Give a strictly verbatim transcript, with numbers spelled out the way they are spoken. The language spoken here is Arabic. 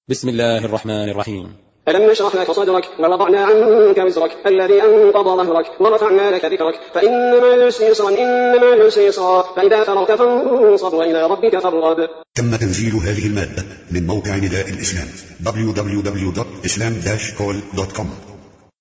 بسم الله الرحمن الرحيم. ألم نشرح لك صدرك ووضعنا عنك وزرك الذي أنقض ظهرك ورفعنا لك ذكرك فإن مع العسر يسرا إن مع العسر يسرا فإذا فرغت فانصب وإلى ربك فارغب. تم تنزيل هذه المادة من موقع نداء الإسلام دبليو دبليو دبليو دوت إسلام داش كول دوت كوم.